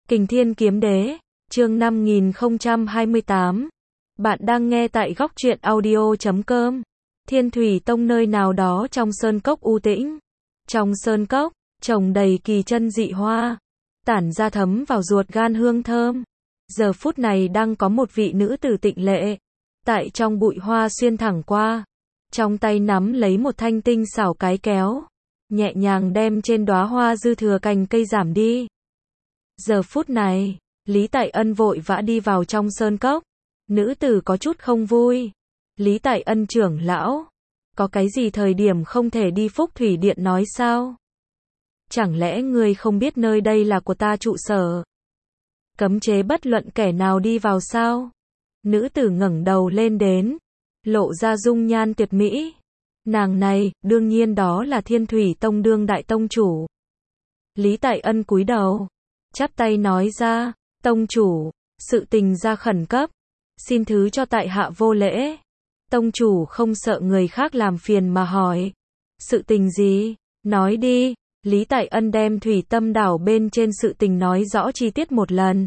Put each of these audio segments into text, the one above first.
Kình Thiên Kiếm Đế, chương 5028. Bạn đang nghe tại góc truyện audio.com. Thiên Thủy Tông nơi nào đó trong sơn cốc u tĩnh. Trong sơn cốc, trồng đầy kỳ chân dị hoa, tản ra thấm vào ruột gan hương thơm. Giờ phút này đang có một vị nữ tử tịnh lệ, tại trong bụi hoa xuyên thẳng qua, trong tay nắm lấy một thanh tinh xảo cái kéo, nhẹ nhàng đem trên đóa hoa dư thừa cành cây giảm đi. Giờ phút này, Lý Tại Ân vội vã đi vào trong sơn cốc. Nữ tử có chút không vui. Lý Tại Ân trưởng lão, có cái gì thời điểm không thể đi Phúc Thủy Điện nói sao? Chẳng lẽ ngươi không biết nơi đây là của ta trụ sở? Cấm chế bất luận kẻ nào đi vào sao? Nữ tử ngẩng đầu lên đến, lộ ra dung nhan tuyệt mỹ. Nàng này, đương nhiên đó là Thiên Thủy Tông đương đại tông chủ. Lý Tại Ân cúi đầu, chắp tay nói ra, tông chủ, sự tình ra khẩn cấp, xin thứ cho tại hạ vô lễ. Tông chủ không sợ người khác làm phiền mà hỏi, sự tình gì, nói đi. Lý Tại Ân đem Thủy Tâm đảo bên trên sự tình nói rõ chi tiết một lần.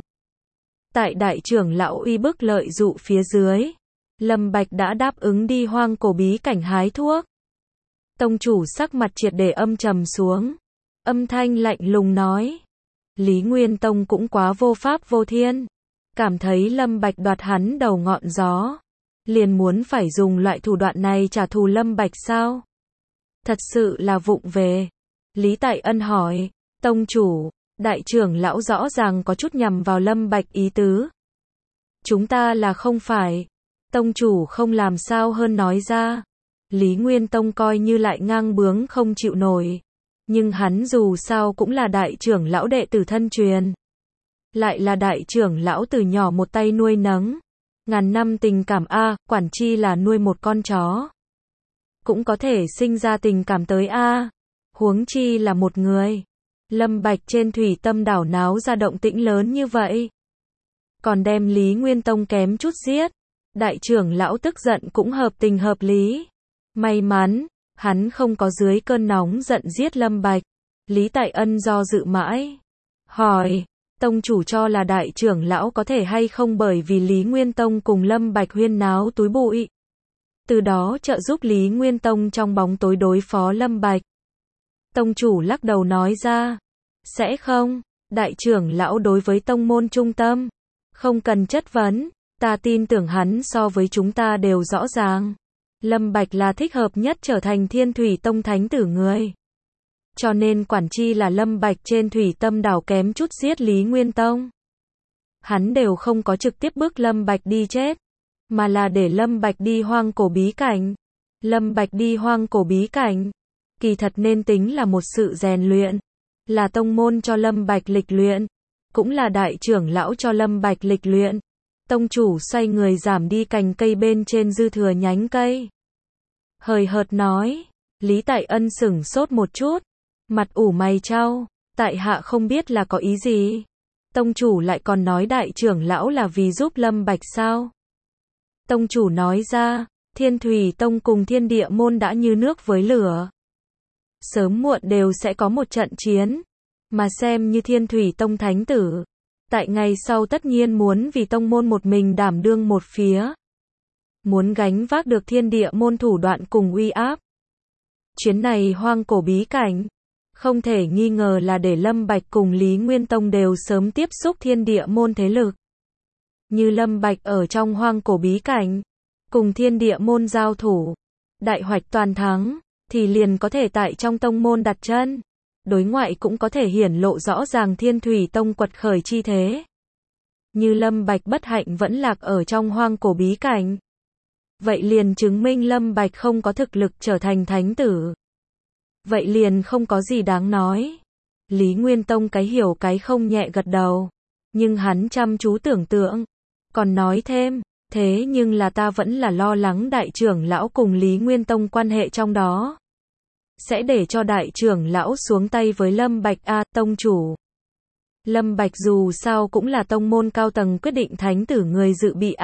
Tại đại trưởng lão uy bức lợi dụ phía dưới, Lâm Bạch đã đáp ứng đi hoang cổ bí cảnh hái thuốc. Tông chủ sắc mặt triệt để âm trầm xuống, âm thanh lạnh lùng nói, Lý Nguyên Tông cũng quá vô pháp vô thiên, cảm thấy Lâm Bạch đoạt hắn đầu ngọn gió, liền muốn phải dùng loại thủ đoạn này trả thù Lâm Bạch sao? Thật sự là vụng về. Lý Tại Ân hỏi, tông chủ, đại trưởng lão rõ ràng có chút nhằm vào Lâm Bạch ý tứ. Chúng ta là không phải. Tông chủ không làm sao hơn nói ra. Lý Nguyên Tông coi như lại ngang bướng không chịu nổi. Nhưng hắn dù sao cũng là đại trưởng lão đệ tử thân truyền. Lại là đại trưởng lão từ nhỏ một tay nuôi nấng. Ngàn năm tình cảm quản chi là nuôi một con chó. Cũng có thể sinh ra tình cảm tới huống chi là một người. Lâm Bạch trên Thủy Tâm đảo náo ra động tĩnh lớn như vậy. Còn đem Lý Nguyên Tông kém chút giết. Đại trưởng lão tức giận cũng hợp tình hợp lý. May mắn, hắn không có dưới cơn nóng giận giết Lâm Bạch. Lý Tại Ân do dự mãi. Hỏi, tông chủ cho là đại trưởng lão có thể hay không bởi vì Lý Nguyên Tông cùng Lâm Bạch huyên náo túi bụi. Từ đó trợ giúp Lý Nguyên Tông trong bóng tối đối phó Lâm Bạch. Tông chủ lắc đầu nói ra, sẽ không, đại trưởng lão đối với tông môn trung tâm, không cần chất vấn, ta tin tưởng hắn so với chúng ta đều rõ ràng. Lâm Bạch là thích hợp nhất trở thành Thiên Thủy Tông thánh tử người. Cho nên quản chi là Lâm Bạch trên Thủy Tâm đảo kém chút giết Lý Nguyên Tông. Hắn đều không có trực tiếp bức Lâm Bạch đi chết, mà là để Lâm Bạch đi hoang cổ bí cảnh. Lâm Bạch đi hoang cổ bí cảnh, kỳ thật nên tính là một sự rèn luyện, là tông môn cho Lâm Bạch lịch luyện, cũng là đại trưởng lão cho Lâm Bạch lịch luyện. Tông chủ xoay người giảm đi cành cây bên trên dư thừa nhánh cây. Hời hợt nói, Lý Tại Ân sửng sốt một chút, mặt ủ mày chau, tại hạ không biết là có ý gì. Tông chủ lại còn nói đại trưởng lão là vì giúp Lâm Bạch sao? Tông chủ nói ra, Thiên Thủy Tông cùng Thiên Địa Môn đã như nước với lửa. Sớm muộn đều sẽ có một trận chiến, mà xem như Thiên Thủy Tông thánh tử, tại ngày sau tất nhiên muốn vì tông môn một mình đảm đương một phía. Muốn gánh vác được Thiên Địa Môn thủ đoạn cùng uy áp. Chuyến này hoang cổ bí cảnh, không thể nghi ngờ là để Lâm Bạch cùng Lý Nguyên Tông đều sớm tiếp xúc Thiên Địa Môn thế lực. Như Lâm Bạch ở trong hoang cổ bí cảnh, cùng Thiên Địa Môn giao thủ, đại hoạch toàn thắng, thì liền có thể tại trong tông môn đặt chân. Đối ngoại cũng có thể hiển lộ rõ ràng Thiên Thủy Tông quật khởi chi thế. Như Lâm Bạch bất hạnh vẫn lạc ở trong hoang cổ bí cảnh, vậy liền chứng minh Lâm Bạch không có thực lực trở thành thánh tử. Vậy liền không có gì đáng nói. Lý Nguyên Tông cái hiểu cái không nhẹ gật đầu. Nhưng hắn chăm chú tưởng tượng. Còn nói thêm, thế nhưng là ta vẫn là lo lắng đại trưởng lão cùng Lý Nguyên Tông quan hệ trong đó. Sẽ để cho đại trưởng lão xuống tay với Lâm Bạch tông chủ. Lâm Bạch dù sao cũng là tông môn cao tầng quyết định thánh tử người dự bị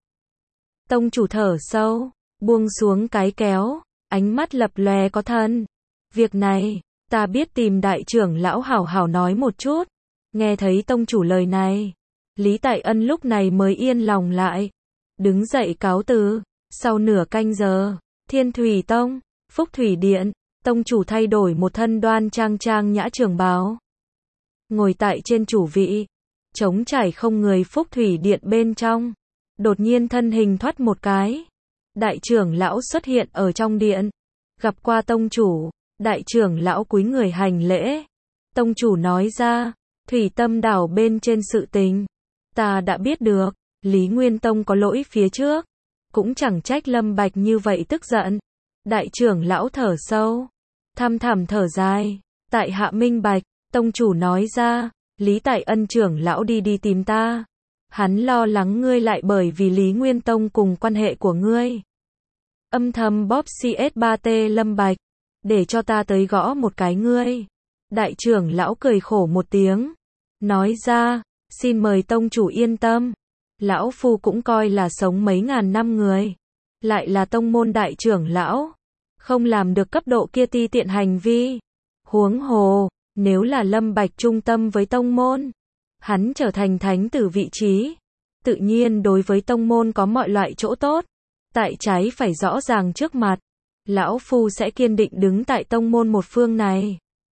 Tông chủ thở sâu, buông xuống cái kéo, ánh mắt lập lòe có thần. Việc này, ta biết tìm đại trưởng lão hảo hảo nói một chút. Nghe thấy tông chủ lời này, Lý Tại Ân lúc này mới yên lòng lại, đứng dậy cáo từ. Sau nửa canh giờ, Thiên Thủy Tông, Phúc Thủy Điện, tông chủ thay đổi một thân đoan trang trang nhã trường bào, ngồi tại trên chủ vị, trống trải không người. Phúc Thủy Điện bên trong, đột nhiên thân hình thoát một cái, đại trưởng lão xuất hiện ở trong điện, gặp qua tông chủ. Đại trưởng lão cúi người hành lễ. Tông chủ nói ra, Thủy Tâm đảo bên trên sự tình, ta đã biết được, Lý Nguyên Tông có lỗi phía trước, cũng chẳng trách Lâm Bạch như vậy tức giận. Đại trưởng lão thở sâu, thăm thẳm thở dài, tại hạ minh bạch. Tông chủ nói ra, Lý Tại Ân trưởng lão đi tìm ta, hắn lo lắng ngươi lại bởi vì Lý Nguyên Tông cùng quan hệ của ngươi âm thầm bóp CS3T Lâm Bạch, để cho ta tới gõ một cái ngươi. Đại trưởng lão cười khổ một tiếng, nói ra, xin mời tông chủ yên tâm, lão phu cũng coi là sống mấy ngàn năm người, lại là tông môn đại trưởng lão, không làm được cấp độ kia ti tiện hành vi. Huống hồ, nếu là Lâm Bạch trung tâm với tông môn, hắn trở thành thánh tử vị trí, tự nhiên đối với tông môn có mọi loại chỗ tốt. Tại trái phải rõ ràng trước mặt, lão phu sẽ kiên định đứng tại tông môn một phương này.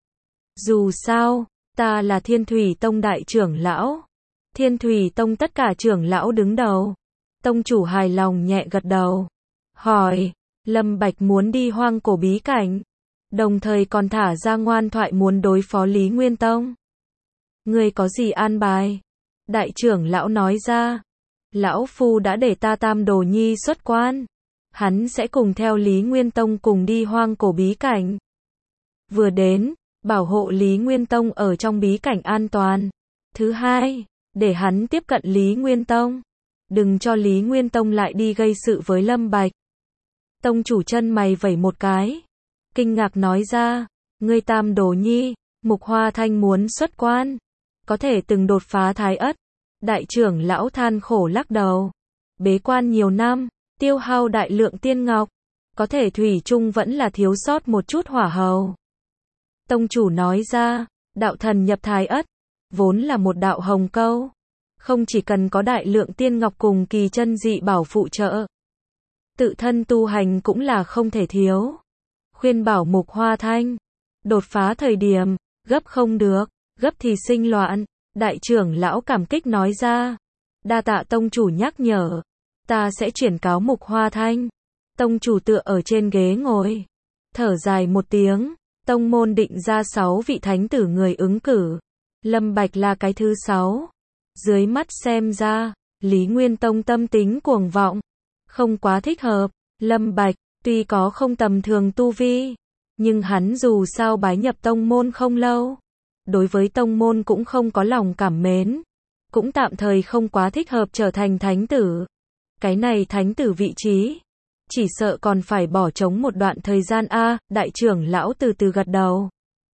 Dù sao, ta là Thiên Thủy Tông đại trưởng lão, Thiên Thủy Tông tất cả trưởng lão đứng đầu. Tông chủ hài lòng nhẹ gật đầu, hỏi, Lâm Bạch muốn đi hoang cổ bí cảnh, đồng thời còn thả ra ngoan thoại muốn đối phó Lý Nguyên Tông. Ngươi có gì an bài? Đại trưởng lão nói ra, lão phu đã để ta Tam Đồ Nhi xuất quan, hắn sẽ cùng theo Lý Nguyên Tông cùng đi hoang cổ bí cảnh. Vừa đến, bảo hộ Lý Nguyên Tông ở trong bí cảnh an toàn. Thứ hai, để hắn tiếp cận Lý Nguyên Tông, đừng cho Lý Nguyên Tông lại đi gây sự với Lâm Bạch. Tông chủ chân mày vẩy một cái, kinh ngạc nói ra, ngươi Tam Đồ Nhi, Mục Hoa Thanh muốn xuất quan, có thể từng đột phá Thái Ất. Đại trưởng lão than khổ lắc đầu, bế quan nhiều năm, tiêu hao đại lượng tiên ngọc, có thể thủy chung vẫn là thiếu sót một chút hỏa hầu. Tông chủ nói ra, đạo thần nhập Thái Ất, vốn là một đạo hồng câu, không chỉ cần có đại lượng tiên ngọc cùng kỳ chân dị bảo phụ trợ, tự thân tu hành cũng là không thể thiếu. Khuyên bảo Mục Hoa Thanh, đột phá thời điểm, gấp không được, gấp thì sinh loạn. Đại trưởng lão cảm kích nói ra, đa tạ tông chủ nhắc nhở, ta sẽ chuyển cáo Mục Hoa Thanh. Tông chủ tựa ở trên ghế ngồi, thở dài một tiếng. Tông môn định ra 6 vị thánh tử người ứng cử, Lâm Bạch là cái thứ 6. Dưới mắt xem ra, Lý Nguyên Tông tâm tính cuồng vọng, không quá thích hợp. Lâm Bạch, tuy có không tầm thường tu vi, nhưng hắn dù sao bái nhập tông môn không lâu, đối với tông môn cũng không có lòng cảm mến, cũng tạm thời không quá thích hợp trở thành thánh tử. Cái này thánh tử vị trí, chỉ sợ còn phải bỏ trống một đoạn thời gian a. Đại trưởng lão từ từ gật đầu,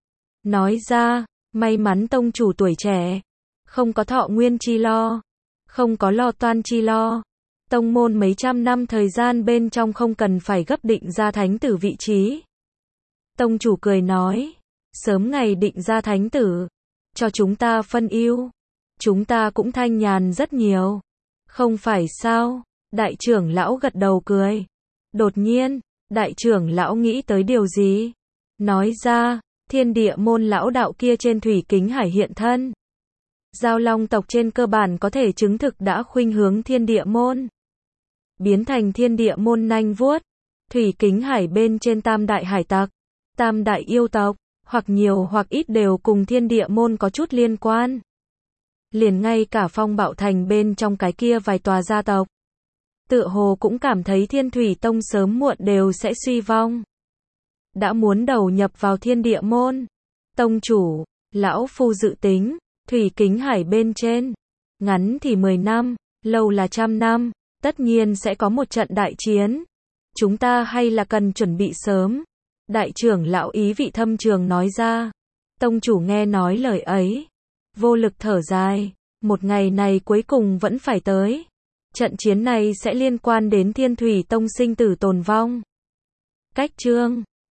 nói ra, may mắn tông chủ tuổi trẻ, không có thọ nguyên chi lo, không có lo toan chi lo. Tông môn mấy trăm năm thời gian bên trong không cần phải gấp định ra thánh tử vị trí. Tông chủ cười nói, sớm ngày định ra thánh tử, cho chúng ta phân ưu, chúng ta cũng thanh nhàn rất nhiều. Không phải sao? Đại trưởng lão gật đầu cười. Đột nhiên, đại trưởng lão nghĩ tới điều gì? Nói ra, Thiên Địa môn lão đạo kia trên thủy kính hải hiện thân. Giao Long tộc trên cơ bản có thể chứng thực đã khuynh hướng Thiên Địa môn, biến thành Thiên Địa môn nanh vuốt. Thủy kính hải bên trên tam đại hải tặc, tam đại yêu tộc, hoặc nhiều hoặc ít đều cùng Thiên Địa môn có chút liên quan. Liền ngay cả Phong Bạo Thành bên trong cái kia vài tòa gia tộc, tựa hồ cũng cảm thấy Thiên Thủy Tông sớm muộn đều sẽ suy vong, đã muốn đầu nhập vào Thiên Địa môn. Tông chủ, lão phu dự tính, thủy kính hải bên trên, ngắn thì 10 năm, lâu là 100 năm, tất nhiên sẽ có một trận đại chiến. Chúng ta hay là cần chuẩn bị sớm. Đại trưởng lão ý vị thâm trường nói ra. Tông chủ nghe nói lời ấy, vô lực thở dài, một ngày này cuối cùng vẫn phải tới. Trận chiến này sẽ liên quan đến Thiên Thủy Tông sinh tử tồn vong. Cách chương